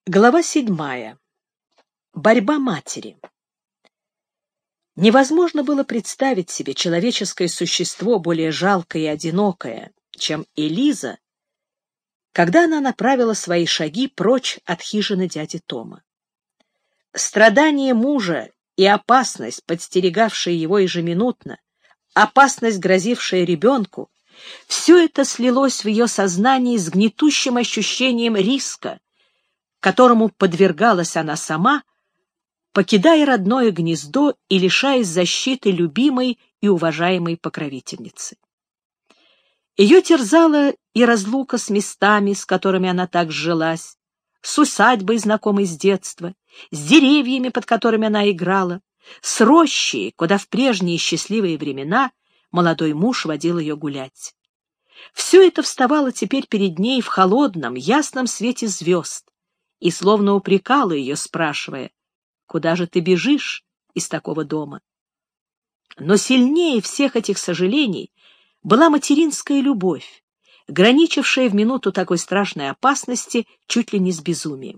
Глава 7. Борьба матери. Невозможно было представить себе человеческое существо более жалкое и одинокое, чем Элиза, когда она направила свои шаги прочь от хижины дяди Тома. Страдание мужа и опасность, подстерегавшая его ежеминутно, опасность, грозившая ребенку, все это слилось в ее сознании с гнетущим ощущением риска, которому подвергалась она сама, покидая родное гнездо и лишаясь защиты любимой и уважаемой покровительницы. Ее терзала и разлука с местами, с которыми она так сжилась, с усадьбой, знакомой с детства, с деревьями, под которыми она играла, с рощей, куда в прежние счастливые времена молодой муж водил ее гулять. Все это вставало теперь перед ней в холодном, ясном свете звезд и словно упрекало ее, спрашивая: «Куда же ты бежишь из такого дома?» Но сильнее всех этих сожалений была материнская любовь, граничившая в минуту такой страшной опасности чуть ли не с безумием.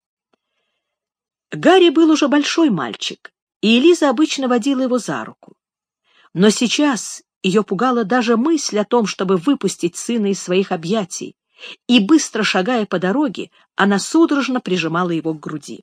Гарри был уже большой мальчик, и Элиза обычно водила его за руку. Но сейчас ее пугала даже мысль о том, чтобы выпустить сына из своих объятий, и, быстро шагая по дороге, она судорожно прижимала его к груди.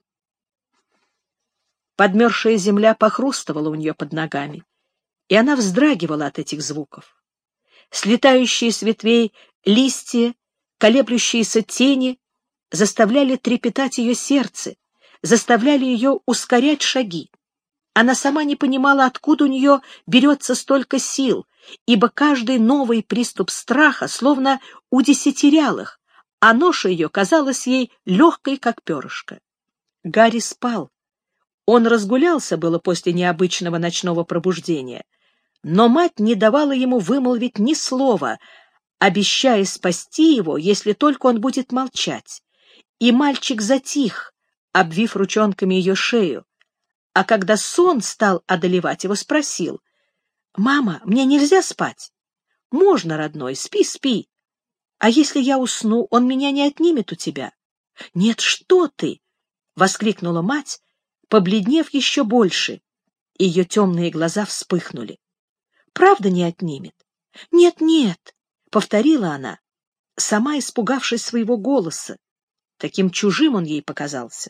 Подмерзшая земля похрустывала у нее под ногами, и она вздрагивала от этих звуков. Слетающие с ветвей листья, колеблющиеся тени заставляли трепетать ее сердце, заставляли ее ускорять шаги. Она сама не понимала, откуда у нее берется столько сил, ибо каждый новый приступ страха словно удесятерял их, а ноша ее казалась ей легкой, как перышко. Гарри спал. Он разгулялся было после необычного ночного пробуждения, но мать не давала ему вымолвить ни слова, обещая спасти его, если только он будет молчать. И мальчик затих, обвив ручонками ее шею, а когда сон стал одолевать его, спросил: «Мама, мне нельзя спать?» «Можно, родной, спи, спи. А если я усну, он меня не отнимет у тебя?» «Нет, что ты!» — воскликнула мать, побледнев еще больше, и ее темные глаза вспыхнули. «Правда не отнимет?» «Нет, нет», — повторила она, сама испугавшись своего голоса. Таким чужим он ей показался.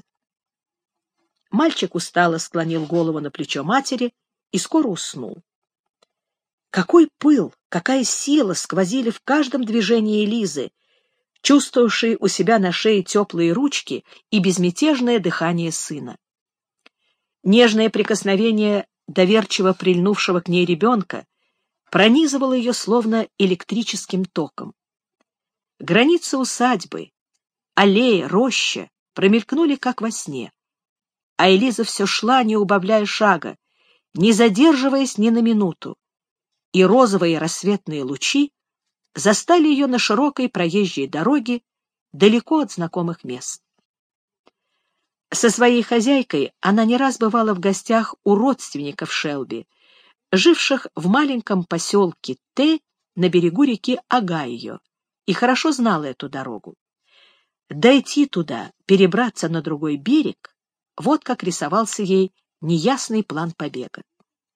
Мальчик устало склонил голову на плечо матери и скоро уснул. Какой пыл, какая сила сквозили в каждом движении Элизы, чувствовавшей у себя на шее теплые ручки и безмятежное дыхание сына. Нежное прикосновение доверчиво прильнувшего к ней ребенка пронизывало ее словно электрическим током. Границы усадьбы, аллея, роща промелькнули, как во сне, а Элиза все шла, не убавляя шага, не задерживаясь ни на минуту, и розовые рассветные лучи застали ее на широкой проезжей дороге далеко от знакомых мест. Со своей хозяйкой она не раз бывала в гостях у родственников Шелби, живших в маленьком поселке Т на берегу реки Огайо, и хорошо знала эту дорогу. Дойти туда, перебраться на другой берег — вот как рисовался ей неясный план побега.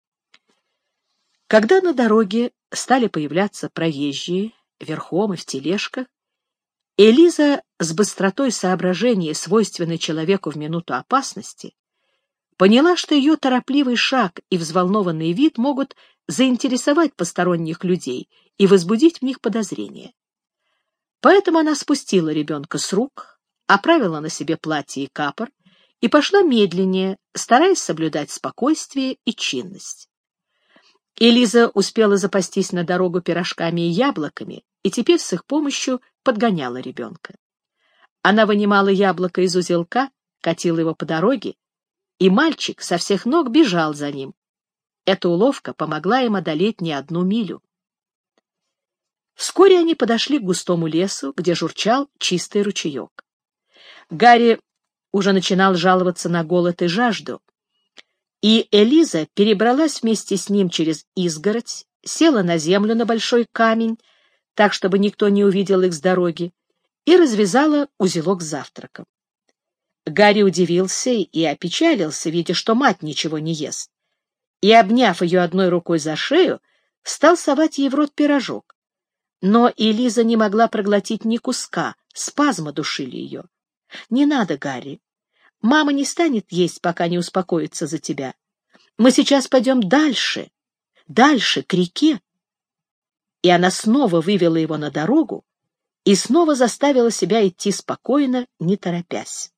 Когда на дороге стали появляться проезжие, верхом и в тележках, Элиза с быстротой соображения, свойственной человеку в минуту опасности, поняла, что ее торопливый шаг и взволнованный вид могут заинтересовать посторонних людей и возбудить в них подозрения. Поэтому она спустила ребенка с рук, оправила на себе платье и капор и пошла медленнее, стараясь соблюдать спокойствие и чинность. Элиза успела запастись на дорогу пирожками и яблоками, и теперь с их помощью подгоняла ребенка. Она вынимала яблоко из узелка, катила его по дороге, и мальчик со всех ног бежал за ним. Эта уловка помогла им одолеть не одну милю. Вскоре они подошли к густому лесу, где журчал чистый ручеек. Гарри уже начинал жаловаться на голод и жажду, и Элиза перебралась вместе с ним через изгородь, села на землю на большой камень, так, чтобы никто не увидел их с дороги, и развязала узелок с завтраком. Гарри удивился и опечалился, видя, что мать ничего не ест, и, обняв ее одной рукой за шею, стал совать ей в рот пирожок. Но Элиза не могла проглотить ни куска, спазмы душили ее. — Не надо, Гарри. Мама не станет есть, пока не успокоится за тебя. Мы сейчас пойдем дальше, к реке. И она снова вывела его на дорогу и снова заставила себя идти спокойно, не торопясь.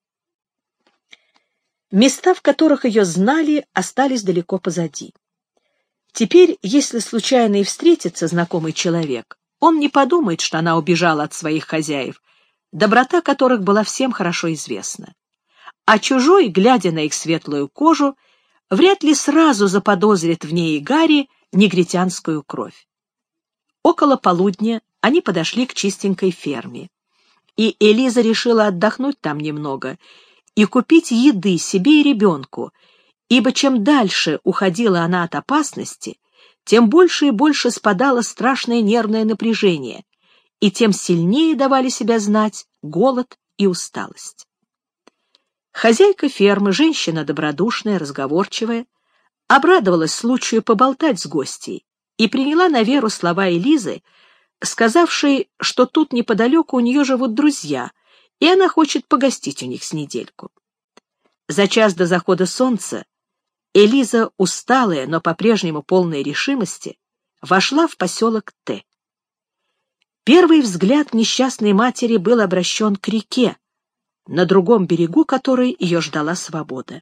Места, в которых ее знали, остались далеко позади. Теперь, если случайно и встретится знакомый человек, он не подумает, что она убежала от своих хозяев, доброта которых была всем хорошо известна. А чужой, глядя на их светлую кожу, вряд ли сразу заподозрит в ней и Гарри негритянскую кровь. Около полудня они подошли к чистенькой ферме, и Элиза решила отдохнуть там немного и купить еды себе и ребенку, ибо чем дальше уходила она от опасности, тем больше и больше спадало страшное нервное напряжение, и тем сильнее давали себя знать голод и усталость. Хозяйка фермы, женщина добродушная, разговорчивая, обрадовалась случаю поболтать с гостьей и приняла на веру слова Элизы, сказавшей, что тут неподалеку у нее живут друзья, и она хочет погостить у них с недельку. За час до захода солнца Элиза, усталая, но по-прежнему полная решимости, вошла в поселок Т. Первый взгляд несчастной матери был обращен к реке, на другом берегу которой ее ждала свобода.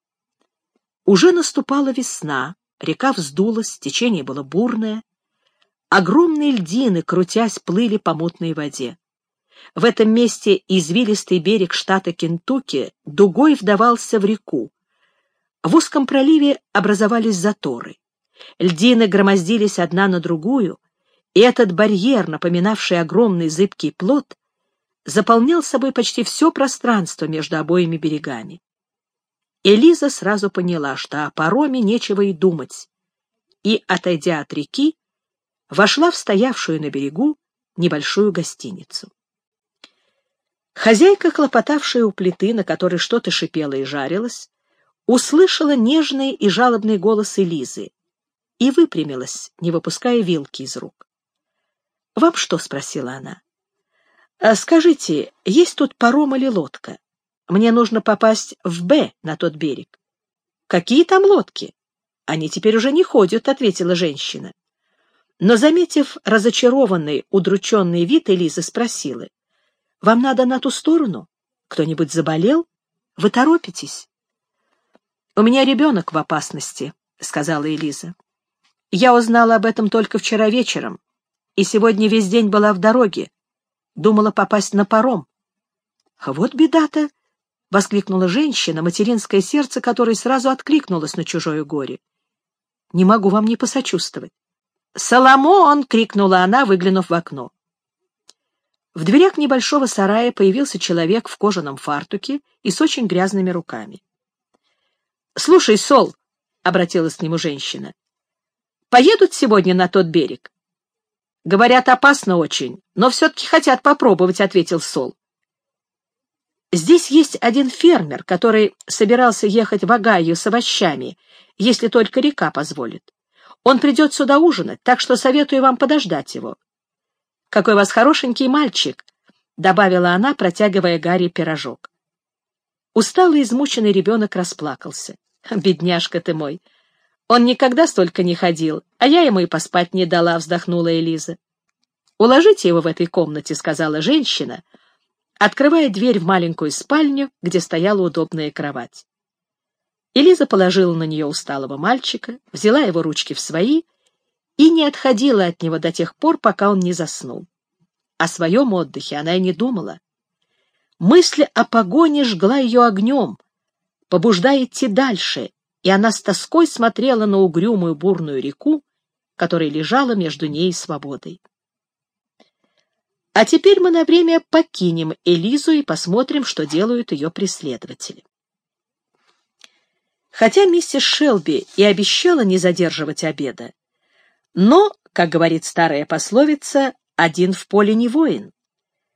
Уже наступала весна, река вздулась, течение было бурное. Огромные льдины, крутясь, плыли по мутной воде. В этом месте извилистый берег штата Кентукки дугой вдавался в реку. В узком проливе образовались заторы. Льдины громоздились одна на другую, и этот барьер, напоминавший огромный зыбкий плот, заполнял собой почти все пространство между обоими берегами. Элиза сразу поняла, что о пароме нечего и думать, и, отойдя от реки, вошла в стоявшую на берегу небольшую гостиницу. Хозяйка, хлопотавшая у плиты, на которой что-то шипело и жарилось, услышала нежный и жалобный голос Элизы и выпрямилась, не выпуская вилки из рук. — Вам что? — спросила она. — Скажите, есть тут паром или лодка? Мне нужно попасть в Б, на тот берег. — Какие там лодки? Они теперь уже не ходят, — ответила женщина. Но, заметив разочарованный, удрученный вид, Элиза спросила: — Вам надо на ту сторону? Кто-нибудь заболел? Вы торопитесь? — У меня ребенок в опасности, — сказала Элиза. — Я узнала об этом только вчера вечером, и сегодня весь день была в дороге. Думала попасть на паром. — Вот беда-то! — воскликнула женщина, материнское сердце которой сразу откликнулось на чужое горе. — Не могу вам не посочувствовать. «Соломон!» — крикнула она, выглянув в окно. В дверях небольшого сарая появился человек в кожаном фартуке и с очень грязными руками. «Слушай, Сол!» — обратилась к нему женщина. «Поедут сегодня на тот берег?» «Говорят, опасно очень, но все-таки хотят попробовать», — ответил Сол. «Здесь есть один фермер, который собирался ехать в Огайо с овощами, если только река позволит. Он придет сюда ужинать, так что советую вам подождать его». «Какой у вас хорошенький мальчик», — добавила она, протягивая Гарри пирожок. Усталый, измученный ребенок расплакался. «Бедняжка ты мой! Он никогда столько не ходил, а я ему и поспать не дала», — вздохнула Элиза. «Уложите его в этой комнате», — сказала женщина, открывая дверь в маленькую спальню, где стояла удобная кровать. Элиза положила на нее усталого мальчика, взяла его ручки в свои и не отходила от него до тех пор, пока он не заснул. О своем отдыхе она и не думала. Мысль о погоне жгла ее огнем, побуждая идти дальше, и она с тоской смотрела на угрюмую бурную реку, которая лежала между ней и свободой. А теперь мы на время покинем Элизу и посмотрим, что делают ее преследователи. Хотя миссис Шелби и обещала не задерживать обеда, но, как говорит старая пословица, один в поле не воин.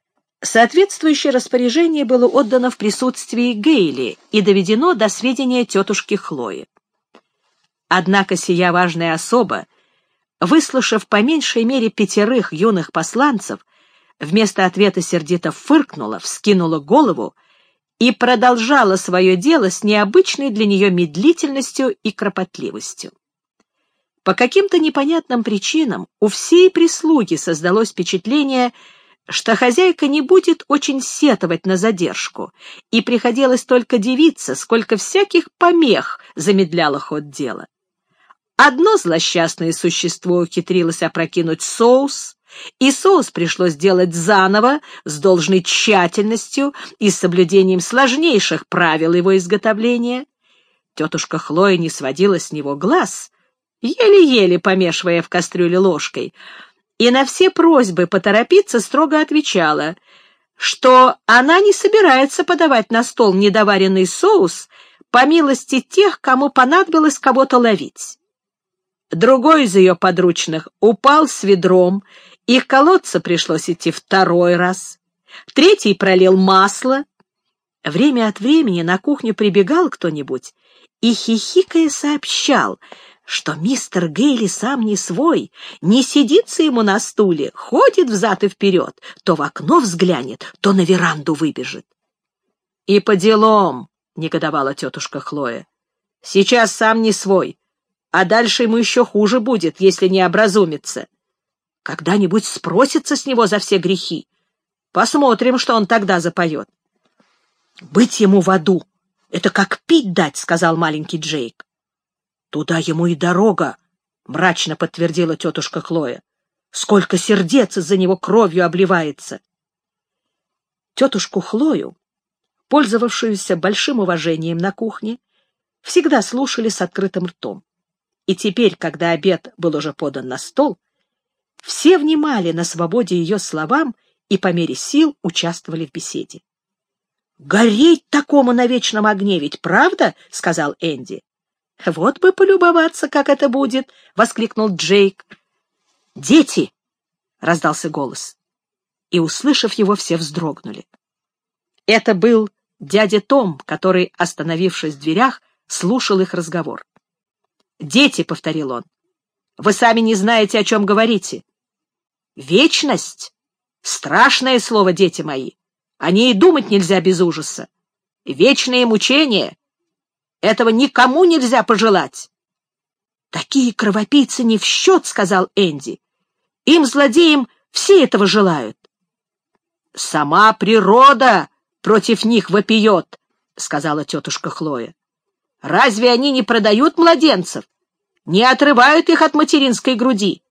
Соответствующее распоряжение было отдано в присутствии Гейли и доведено до сведения тетушки Хлои. Однако сия важная особа, выслушав по меньшей мере 5 юных посланцев, вместо ответа сердито фыркнула, вскинула голову и продолжала свое дело с необычной для нее медлительностью и кропотливостью. По каким-то непонятным причинам у всей прислуги создалось впечатление, что хозяйка не будет очень сетовать на задержку, и приходилось только дивиться, сколько всяких помех замедляло ход дела. Одно злосчастное существо ухитрилось опрокинуть соус, и соус пришлось делать заново, с должной тщательностью и с соблюдением сложнейших правил его изготовления. Тетушка Хлоя не сводила с него глаз, еле-еле помешивая в кастрюле ложкой, и на все просьбы поторопиться строго отвечала, что она не собирается подавать на стол недоваренный соус по милости тех, кому понадобилось кого-то ловить. Другой из ее подручных упал с ведром, и к колодцу пришлось идти 2-й раз. 3-й пролил масло. Время от времени на кухню прибегал кто-нибудь и, хихикая, сообщал, что мистер Гейли сам не свой, не сидится ему на стуле, ходит взад и вперед, то в окно взглянет, то на веранду выбежит. — И по делам, — негодовала тетушка Хлоя, — сейчас сам не свой, а дальше ему еще хуже будет, если не образумится. Когда-нибудь спросится с него за все грехи. Посмотрим, что он тогда запоет. — Быть ему в аду — это как пить дать, — сказал маленький Джейк. — Туда ему и дорога, — мрачно подтвердила тетушка Хлоя. — Сколько сердец из-за него кровью обливается. Тетушку Хлою, пользовавшуюся большим уважением на кухне, всегда слушали с открытым ртом. И теперь, когда обед был уже подан на стол, все внимали на свободе ее словам и по мере сил участвовали в беседе. — Гореть такому на вечном огне, ведь правда? — сказал Энди. — Вот бы полюбоваться, как это будет! — воскликнул Джейк. — Дети! — раздался голос. И, услышав его, все вздрогнули. Это был дядя Том, который, остановившись в дверях, слушал их разговор. «Дети», — повторил он, — «вы сами не знаете, о чем говорите. Вечность — страшное слово, дети мои. О ней и думать нельзя без ужаса. Вечные мучения — этого никому нельзя пожелать». «Такие кровопийцы не в счет», — сказал Энди. «Им, злодеям, все этого желают». «Сама природа против них вопиет», — сказала тетушка Хлоя. «Разве они не продают младенцев, не отрывают их от материнской груди?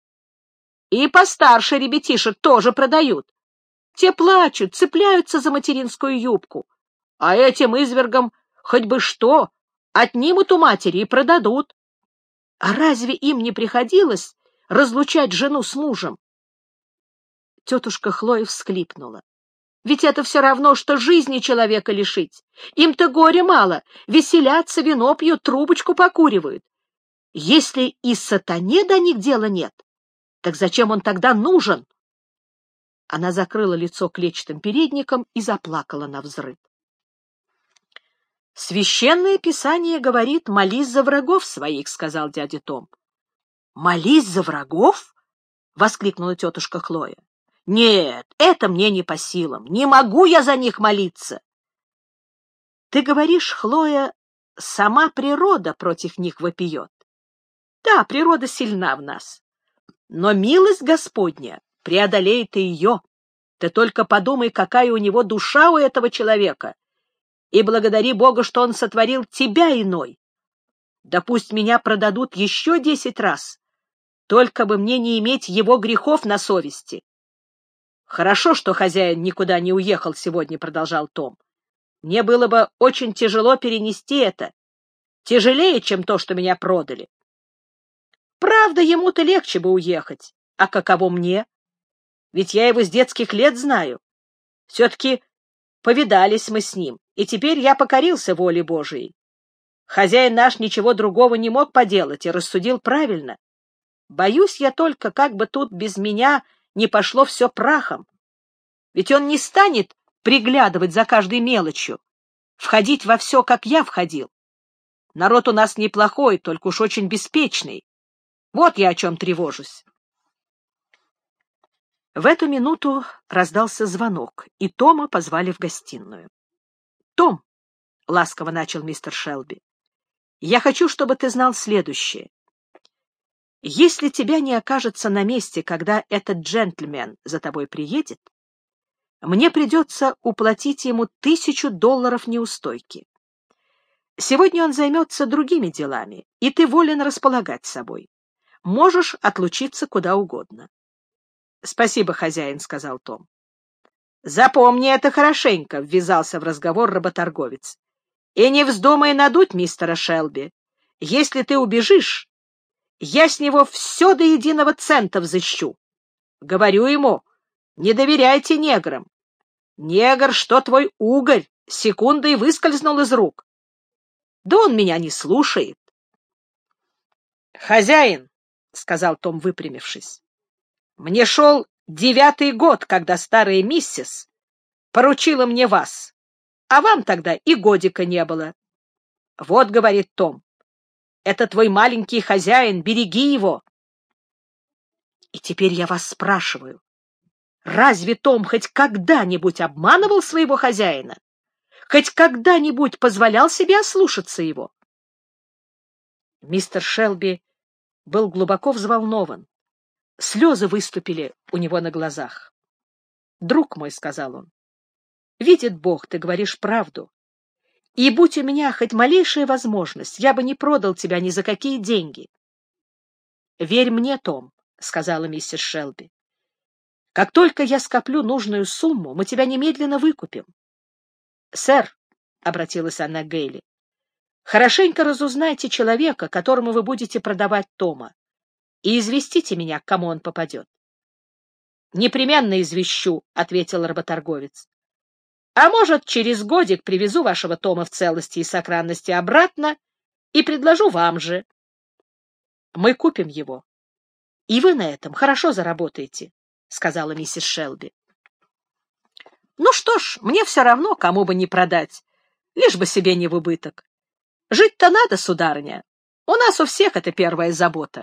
И постарше ребятишек тоже продают. Те плачут, цепляются за материнскую юбку, а этим извергам хоть бы что, отнимут у матери и продадут. А разве им не приходилось разлучать жену с мужем?» Тетушка Хлоя всхлипнула. «Ведь это все равно, что жизни человека лишить. Им-то горя мало, веселятся, вино пьют, трубочку покуривают. Если и сатане до них дела нет, так зачем он тогда нужен?» Она закрыла лицо клетчатым передником и заплакала навзрыд. «Священное писание говорит: молись за врагов своих», — сказал дядя Том. «Молись за врагов?» — воскликнула тетушка Хлоя. «Нет, это мне не по силам. Не могу я за них молиться». «Ты говоришь, Хлоя, сама природа против них вопиет. Да, природа сильна в нас. Но милость Господня преодолеет и ее. Ты только подумай, какая у него душа у этого человека, и благодари Бога, что он сотворил тебя иной. Да пусть меня продадут еще 10 раз, только бы мне не иметь его грехов на совести». «Хорошо, что хозяин никуда не уехал сегодня», — продолжал Том. «Мне было бы очень тяжело перенести это. Тяжелее, чем то, что меня продали. Правда, ему-то легче бы уехать. А каково мне? Ведь я его с детских лет знаю. Все-таки повидались мы с ним, и теперь я покорился воле Божией. Хозяин наш ничего другого не мог поделать и рассудил правильно. Боюсь я только, как бы тут без меня не пошло все прахом. Ведь он не станет приглядывать за каждой мелочью, входить во все, как я входил. Народ у нас неплохой, только уж очень беспечный. Вот я о чем тревожусь. В эту минуту раздался звонок, и Тома позвали в гостиную. — Том, — ласково начал мистер Шелби, — я хочу, чтобы ты знал следующее. Если тебя не окажется на месте, когда этот джентльмен за тобой приедет, мне придется уплатить ему $1000 неустойки. Сегодня он займется другими делами, и ты волен располагать собой. Можешь отлучиться куда угодно. — Спасибо, хозяин, — сказал Том. — Запомни это хорошенько, — ввязался в разговор работорговец. — И не вздумай надуть мистера Шелби. Если ты убежишь, я с него все до единого цента взыщу. Говорю ему, не доверяйте неграм. Негр, что твой угорь, секундой выскользнул из рук. Да он меня не слушает. — Хозяин, — сказал Том, выпрямившись, — мне шел 9-й год, когда старая миссис поручила мне вас, а вам тогда и годика не было. Вот, — говорит Том, — это твой маленький хозяин, береги его. И теперь я вас спрашиваю, разве Том хоть когда-нибудь обманывал своего хозяина? Хоть когда-нибудь позволял себе ослушаться его? Мистер Шелби был глубоко взволнован. Слезы выступили у него на глазах. — Друг мой, — сказал он, — видит Бог, ты говоришь правду. И будь у меня хоть малейшая возможность, я бы не продал тебя ни за какие деньги. — Верь мне, Том, — сказала миссис Шелби. — Как только я скоплю нужную сумму, мы тебя немедленно выкупим. — Сэр, — обратилась она к Гейли, — хорошенько разузнайте человека, которому вы будете продавать Тома, и известите меня, к кому он попадет. — Непременно извещу, — ответил работорговец. — А может, через годик привезу вашего Тома в целости и сохранности обратно и предложу вам же. Мы купим его, и вы на этом хорошо заработаете, — сказала миссис Шелби. — Ну что ж, мне все равно, кому бы не продать, лишь бы себе не в убыток. Жить-то надо, сударыня. У нас у всех это первая забота.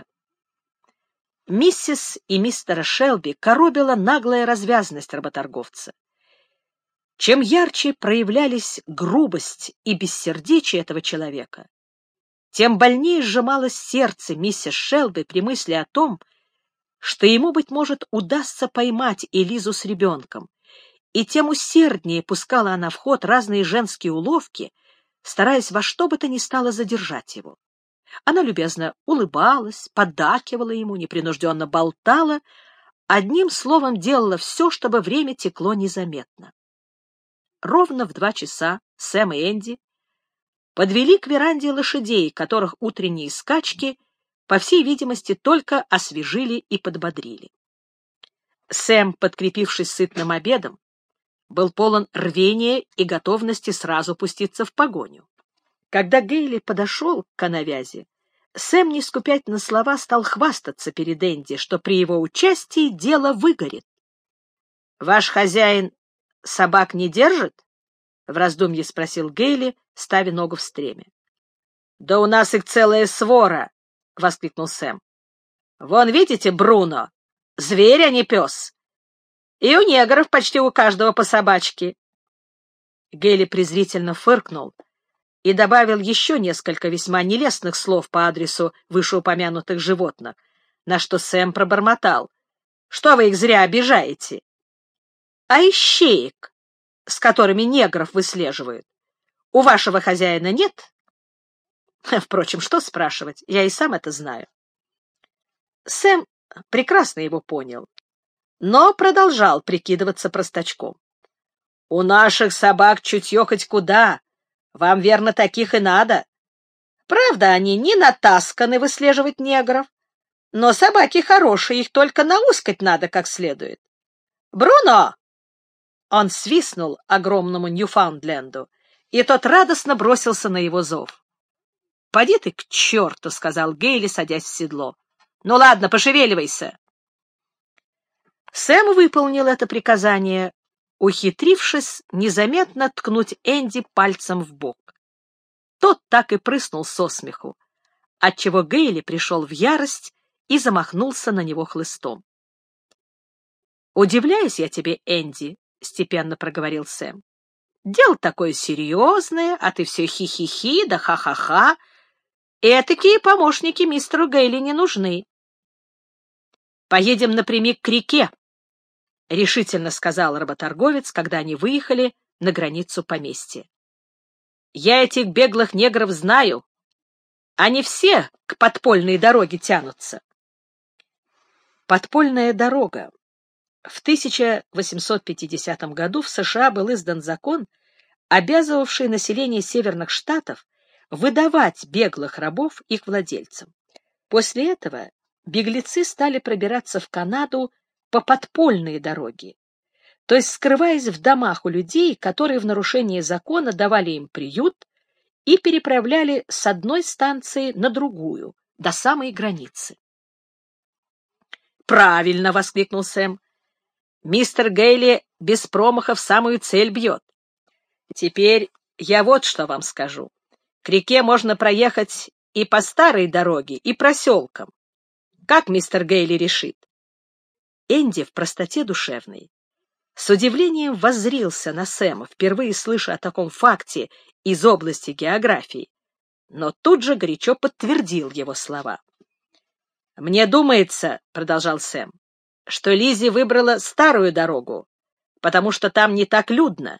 Миссис и мистера Шелби коробила наглая развязность работорговца. Чем ярче проявлялись грубость и бессердечие этого человека, тем больнее сжималось сердце миссис Шелби при мысли о том, что ему, быть может, удастся поймать Элизу с ребенком, и тем усерднее пускала она в ход разные женские уловки, стараясь во что бы то ни стало задержать его. Она любезно улыбалась, поддакивала ему, непринужденно болтала, одним словом делала все, чтобы время текло незаметно. Ровно в 2 часа Сэм и Энди подвели к веранде лошадей, которых утренние скачки, по всей видимости, только освежили и подбодрили. Сэм, подкрепившись сытным обедом, был полон рвения и готовности сразу пуститься в погоню. Когда Гейли подошел к коновязи, Сэм, не скупять на слова, стал хвастаться перед Энди, что при его участии дело выгорит. — Ваш хозяин собак не держит? — в раздумье спросил Гейли, ставя ногу в стремя. — Да у нас их целая свора! — воскликнул Сэм. — Вон, видите, Бруно? Зверь, а не пес. И у негров почти у каждого по собачке. Гейли презрительно фыркнул и добавил еще несколько весьма нелестных слов по адресу вышеупомянутых животных, на что Сэм пробормотал: — Что вы их зря обижаете? — А ищеек, с которыми негров выслеживают, у вашего хозяина нет? Впрочем, что спрашивать, я и сам это знаю. Сэм прекрасно его понял, но продолжал прикидываться простачком. — У наших собак чутье хоть куда. Вам, верно, таких и надо. Правда, они не натасканы выслеживать негров, но собаки хорошие, их только науськать надо как следует. Бруно! Он свистнул огромному Ньюфаундленду, и тот радостно бросился на его зов. — Поди ты к черту, — сказал Гейли, садясь в седло. — Ну ладно, пошевеливайся. Сэм выполнил это приказание, ухитрившись незаметно ткнуть Энди пальцем в бок. Тот так и прыснул со смеху, отчего Гейли пришел в ярость и замахнулся на него хлыстом. «Удивляюсь я тебе, Энди», — степенно проговорил Сэм. «Дело такое серьезное, а ты все хи-хи-хи да ха-ха-ха. Этакие помощники мистеру Гейли не нужны». «Поедем напрямик к реке», — решительно сказал работорговец, когда они выехали на границу поместья. «Я этих беглых негров знаю. Они все к подпольной дороге тянутся». Подпольная дорога. В 1850 году в США был издан закон, обязывавший население северных штатов выдавать беглых рабов их владельцам. После этого беглецы стали пробираться в Канаду по подпольной дороге, то есть скрываясь в домах у людей, которые в нарушении закона давали им приют и переправляли с одной станции на другую, до самой границы. «Правильно!» — воскликнул Сэм. «Мистер Гейли без промаха в самую цель бьет. Теперь я вот что вам скажу. К реке можно проехать и по старой дороге, и проселкам. Как мистер Гейли решит?» Энди в простоте душевной с удивлением воззрился на Сэма, впервые слыша о таком факте из области географии, но тут же горячо подтвердил его слова. «Мне думается, — продолжал Сэм, — что Лиззи выбрала старую дорогу, потому что там не так людно».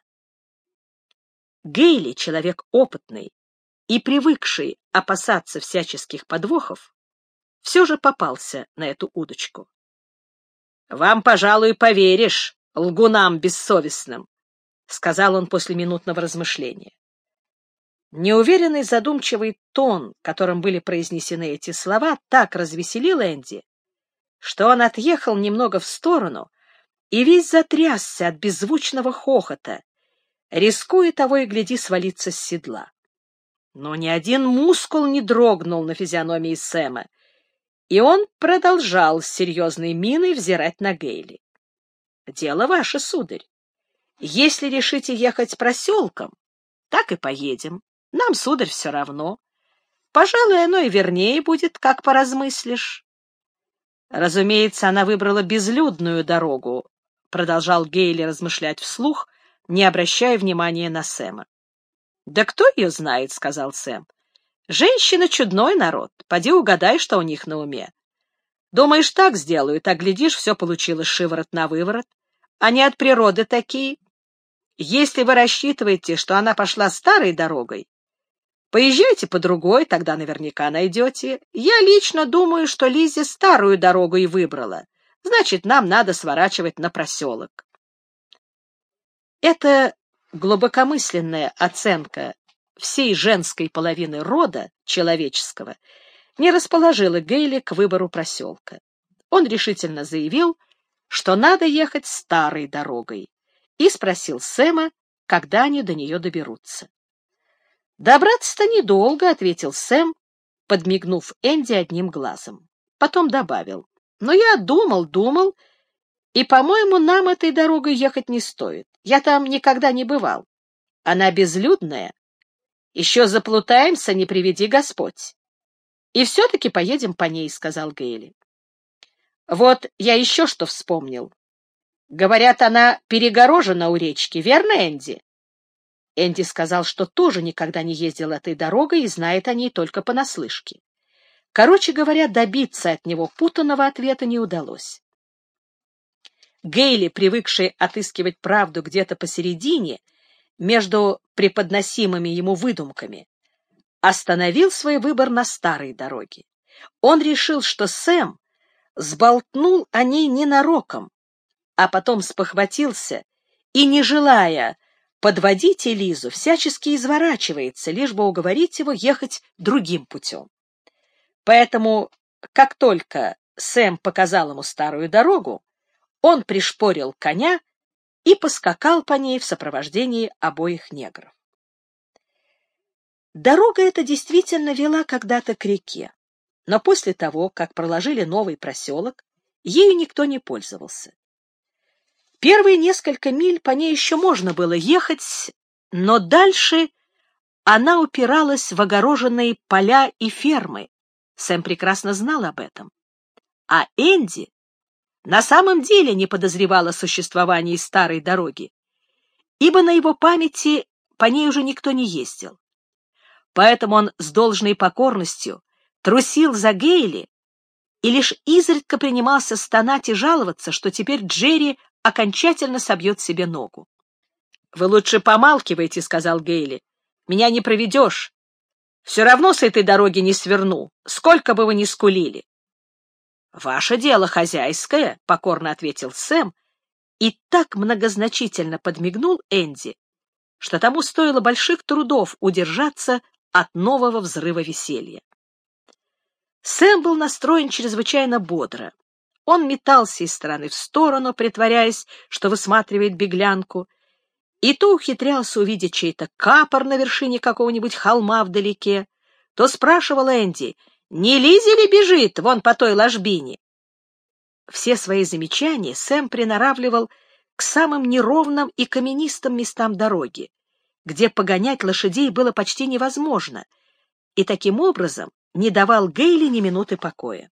Гейли, человек опытный и привыкший опасаться всяческих подвохов, все же попался на эту удочку. «Вам, пожалуй, поверишь, лгунам бессовестным», — сказал он после минутного размышления. Неуверенный задумчивый тон, которым были произнесены эти слова, так развеселил Энди, что он отъехал немного в сторону и весь затрясся от беззвучного хохота, рискуя того и гляди свалиться с седла. Но ни один мускул не дрогнул на физиономии Сэма, и он продолжал с серьезной миной взирать на Гейли. «Дело ваше, сударь. Если решите ехать проселком, так и поедем. Нам, сударь, все равно. Пожалуй, оно и вернее будет, как поразмыслишь». «Разумеется, она выбрала безлюдную дорогу», — продолжал Гейли размышлять вслух, не обращая внимания на Сэма. «Да кто ее знает», — сказал Сэм. «Женщины — чудной народ. Поди угадай, что у них на уме. Думаешь, так сделают, а глядишь, все получилось шиворот на выворот. Они от природы такие. Если вы рассчитываете, что она пошла старой дорогой, поезжайте по другой, тогда наверняка найдете. Я лично думаю, что Лиззи старую дорогу и выбрала. Значит, нам надо сворачивать на проселок». Это глубокомысленная оценка всей женской половины рода человеческого не расположила Гейли к выбору проселка. Он решительно заявил, что надо ехать старой дорогой, и спросил Сэма, когда они до нее доберутся. «Добраться-то недолго», — ответил Сэм, подмигнув Энди одним глазом. Потом добавил: «Но я думал, и, по-моему, нам этой дорогой ехать не стоит. Я там никогда не бывал. Она безлюдная. Еще заплутаемся, не приведи Господь. И все-таки поедем по ней», — сказал Гейли. «Вот я еще что вспомнил. Говорят, она перегорожена у речки, верно, Энди?» Энди сказал, что тоже никогда не ездил этой дорогой и знает о ней только понаслышке. Короче говоря, добиться от него путанного ответа не удалось. Гейли, привыкший отыскивать правду где-то посередине, между преподносимыми ему выдумками, остановил свой выбор на старой дороге. Он решил, что Сэм сболтнул о ней ненароком, а потом спохватился и, не желая подводить Элизу, всячески изворачивается, лишь бы уговорить его ехать другим путем. Поэтому, как только Сэм показал ему старую дорогу, он пришпорил коня и поскакал по ней в сопровождении обоих негров. Дорога эта действительно вела когда-то к реке, но после того, как проложили новый проселок, ею никто не пользовался. Первые несколько миль по ней еще можно было ехать, но дальше она упиралась в огороженные поля и фермы. Сэм прекрасно знал об этом. А Энди на самом деле не подозревал о существовании старой дороги, ибо на его памяти по ней уже никто не ездил. Поэтому он с должной покорностью трусил за Гейли и лишь изредка принимался стонать и жаловаться, что теперь Джерри окончательно собьет себе ногу. — Вы лучше помалкивайте, — сказал Гейли. — Меня не проведешь. Все равно с этой дороги не сверну, сколько бы вы ни скулили. — Ваше дело хозяйское, — покорно ответил Сэм, и так многозначительно подмигнул Энди, что тому стоило больших трудов удержаться от нового взрыва веселья. Сэм был настроен чрезвычайно бодро. Он метался из стороны в сторону, притворяясь, что высматривает беглянку, и то ухитрялся увидеть чей-то капор на вершине какого-нибудь холма вдалеке, то спрашивал Энди, не Лизи ли бежит вон по той ложбине. Все свои замечания Сэм приноравливал к самым неровным и каменистым местам дороги, где погонять лошадей было почти невозможно, и таким образом не давал Гейли ни минуты покоя.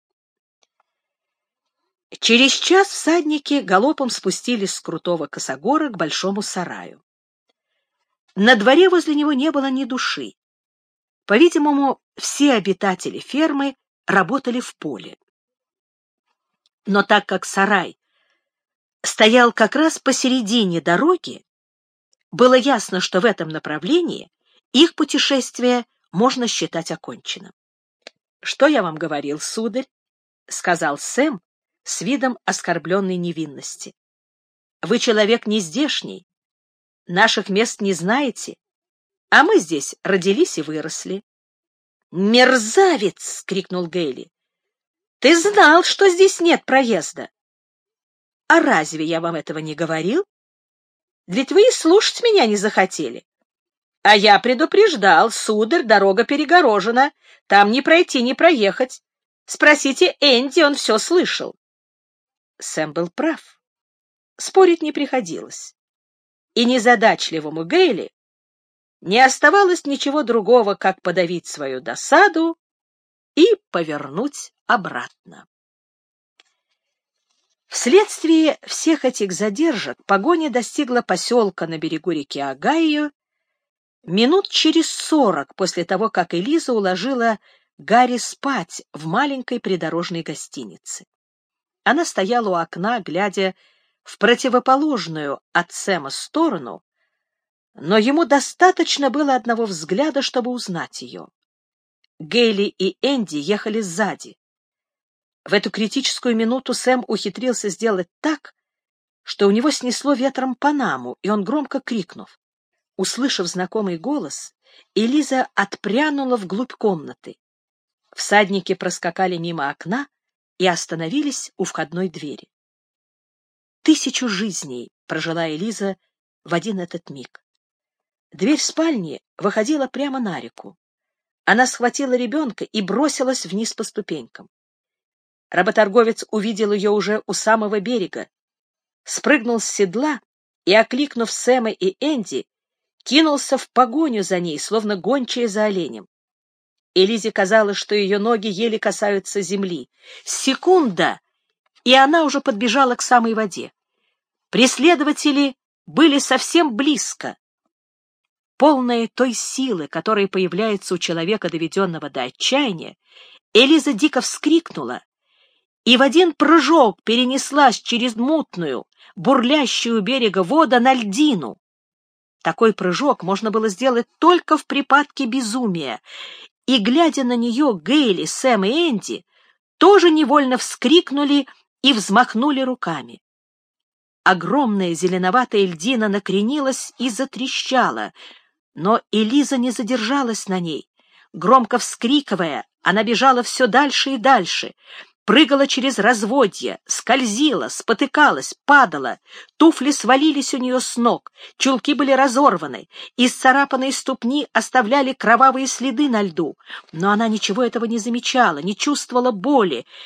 Через час всадники галопом спустились с крутого косогора к большому сараю. На дворе возле него не было ни души. По-видимому, все обитатели фермы работали в поле. Но так как сарай стоял как раз посередине дороги, было ясно, что в этом направлении их путешествие можно считать оконченным. — Что я вам говорил, сударь? — сказал Сэм с видом оскорбленной невинности. — Вы человек нездешний, наших мест не знаете, а мы здесь родились и выросли. — Мерзавец! — крикнул Гейли. — Ты знал, что здесь нет проезда. — А разве я вам этого не говорил? Ведь вы и слушать меня не захотели. А я предупреждал, сударь, дорога перегорожена, там не пройти, не проехать. Спросите Энди, он все слышал. Сэм был прав. Спорить не приходилось. И незадачливому Гейли не оставалось ничего другого, как подавить свою досаду и повернуть обратно. Вследствие всех этих задержек погоня достигла поселка на берегу реки Огайо минут через 40 после того, как Элиза уложила Гарри спать в маленькой придорожной гостинице. Она стояла у окна, глядя в противоположную от Сэма сторону, но ему достаточно было одного взгляда, чтобы узнать ее. Гейли и Энди ехали сзади. В эту критическую минуту Сэм ухитрился сделать так, что у него снесло ветром панаму, и он, громко крикнув, услышав знакомый голос, Элиза отпрянула вглубь комнаты. Всадники проскакали мимо окна и остановились у входной двери. 1000 жизней прожила Элиза в один этот миг. Дверь спальни выходила прямо на реку. Она схватила ребенка и бросилась вниз по ступенькам. Работорговец увидел ее уже у самого берега, спрыгнул с седла и, окликнув Сэма и Энди, кинулся в погоню за ней, словно гончая за оленем. Элизе казалось, что ее ноги еле касаются земли. Секунда, и она уже подбежала к самой воде. Преследователи были совсем близко. Полная той силы, которая появляется у человека, доведенного до отчаяния, Элиза дико вскрикнула и в один прыжок перенеслась через мутную, бурлящую у берега воду на льдину. Такой прыжок можно было сделать только в припадке безумия, и, глядя на нее, Гейли, Сэм и Энди тоже невольно вскрикнули и взмахнули руками. Огромная зеленоватая льдина накренилась и затрещала, но Элиза не задержалась на ней. Громко вскрикивая, она бежала все дальше и дальше, прыгала через разводья, скользила, спотыкалась, падала, туфли свалились у нее с ног, чулки были разорваны, исцарапанные ступни оставляли кровавые следы на льду, но она ничего этого не замечала, не чувствовала боли,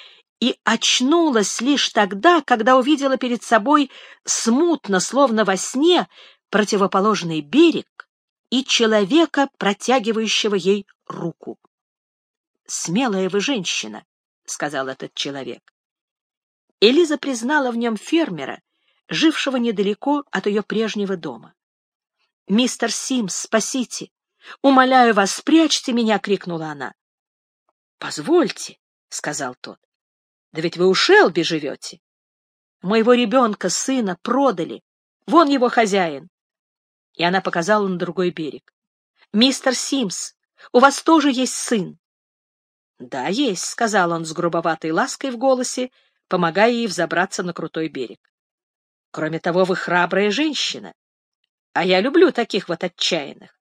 и очнулась лишь тогда, когда увидела перед собой смутно, словно во сне, противоположный берег и человека, протягивающего ей руку. «Смелая вы женщина», — сказал этот человек. Элиза признала в нем фермера, жившего недалеко от ее прежнего дома. «Мистер Симс, спасите! Умоляю вас, спрячьте меня!» — крикнула она. «Позвольте», — сказал тот. «Да ведь вы у Шелби живете. Моего ребенка, сына, продали. Вон его хозяин». И она показала на другой берег. «Мистер Симс, у вас тоже есть сын?» «Да, есть», — сказал он с грубоватой лаской в голосе, помогая ей взобраться на крутой берег. «Кроме того, вы храбрая женщина, а я люблю таких вот отчаянных».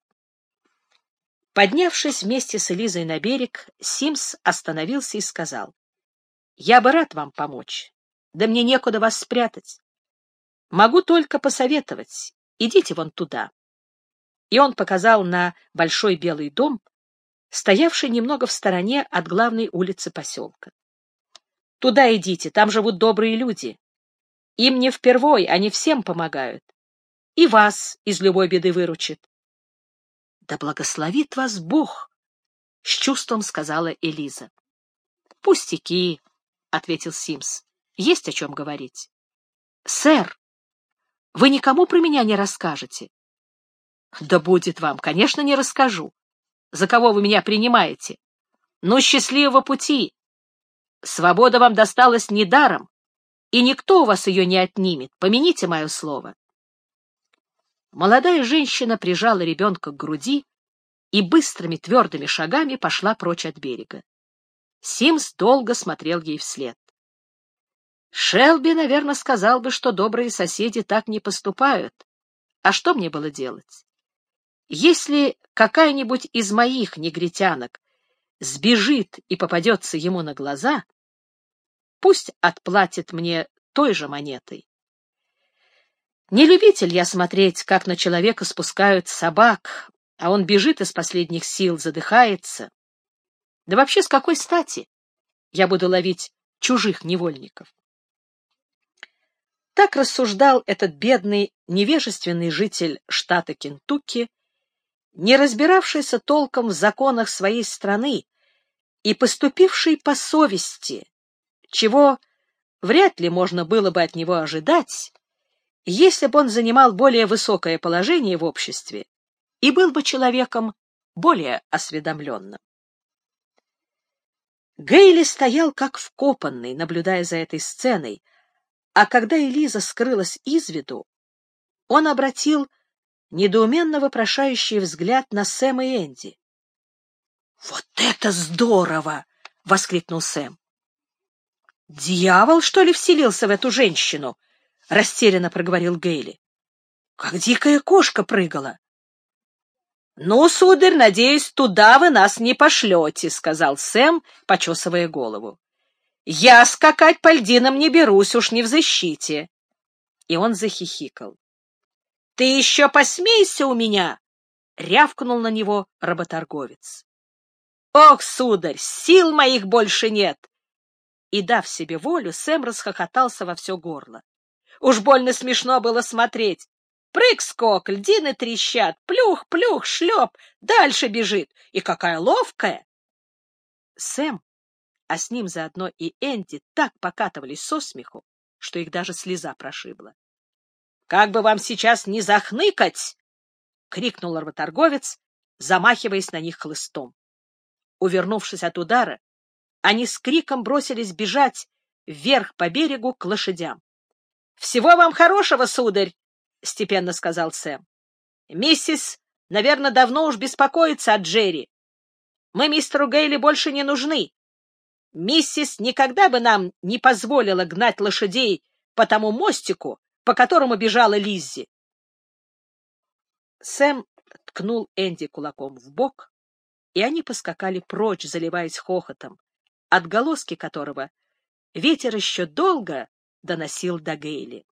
Поднявшись вместе с Элизой на берег, Симс остановился и сказал: «Я бы рад вам помочь, да мне некуда вас спрятать. Могу только посоветовать, идите вон туда». И он показал на большой белый дом, стоявший немного в стороне от главной улицы поселка. «Туда идите, там живут добрые люди. Им не впервой, они всем помогают. И вас из любой беды выручат». «Да благословит вас Бог!» — с чувством сказала Элиза. «Пустяки», — ответил Симс. «Есть о чем говорить». «Сэр, вы никому про меня не расскажете?» «Да будет вам, конечно, не расскажу. За кого вы меня принимаете? Ну, счастливого пути! Свобода вам досталась недаром, и никто у вас ее не отнимет, помяните мое слово». Молодая женщина прижала ребенка к груди и быстрыми твердыми шагами пошла прочь от берега. Симс долго смотрел ей вслед. Шелби, наверное, сказал бы, что добрые соседи так не поступают. А что мне было делать? Если какая-нибудь из моих негритянок сбежит и попадется ему на глаза, пусть отплатит мне той же монетой. Не любитель я смотреть, как на человека спускают собак, а он бежит из последних сил, задыхается. Да вообще, с какой стати я буду ловить чужих невольников? Так рассуждал этот бедный, невежественный житель штата Кентукки, не разбиравшийся толком в законах своей страны и поступивший по совести, чего вряд ли можно было бы от него ожидать, если бы он занимал более высокое положение в обществе и был бы человеком более осведомленным. Гейли стоял как вкопанный, наблюдая за этой сценой, а когда Элиза скрылась из виду, он обратил недоуменно вопрошающий взгляд на Сэма и Энди. «Вот это здорово!» — воскликнул Сэм. «Дьявол, что ли, вселился в эту женщину?» — растерянно проговорил Гейли. «Как дикая кошка прыгала». «Ну, сударь, надеюсь, туда вы нас не пошлете», — сказал Сэм, почесывая голову. «Я скакать по льдинам не берусь, уж не в защите». И он захихикал. «Ты еще посмейся у меня!» — рявкнул на него работорговец. «Ох, сударь, сил моих больше нет!» И, дав себе волю, Сэм расхохотался во все горло. Уж больно смешно было смотреть. Прыг-скок, льдины трещат, плюх-плюх, шлеп, дальше бежит. И какая ловкая! Сэм, а с ним заодно и Энди, так покатывались со смеху, что их даже слеза прошибла. «Как бы вам сейчас не захныкать!» — крикнул работорговец, замахиваясь на них хлыстом. Увернувшись от удара, они с криком бросились бежать вверх по берегу к лошадям. «Всего вам хорошего, сударь!» — степенно сказал Сэм. «Миссис, наверное, давно уж беспокоится о Джерри. Мы мистеру Гейли больше не нужны. Миссис никогда бы нам не позволила гнать лошадей по тому мостику, по которому бежала Лиззи». Сэм ткнул Энди кулаком в бок, и они поскакали прочь, заливаясь хохотом, отголоски которого ветер еще долго доносил до Гейли.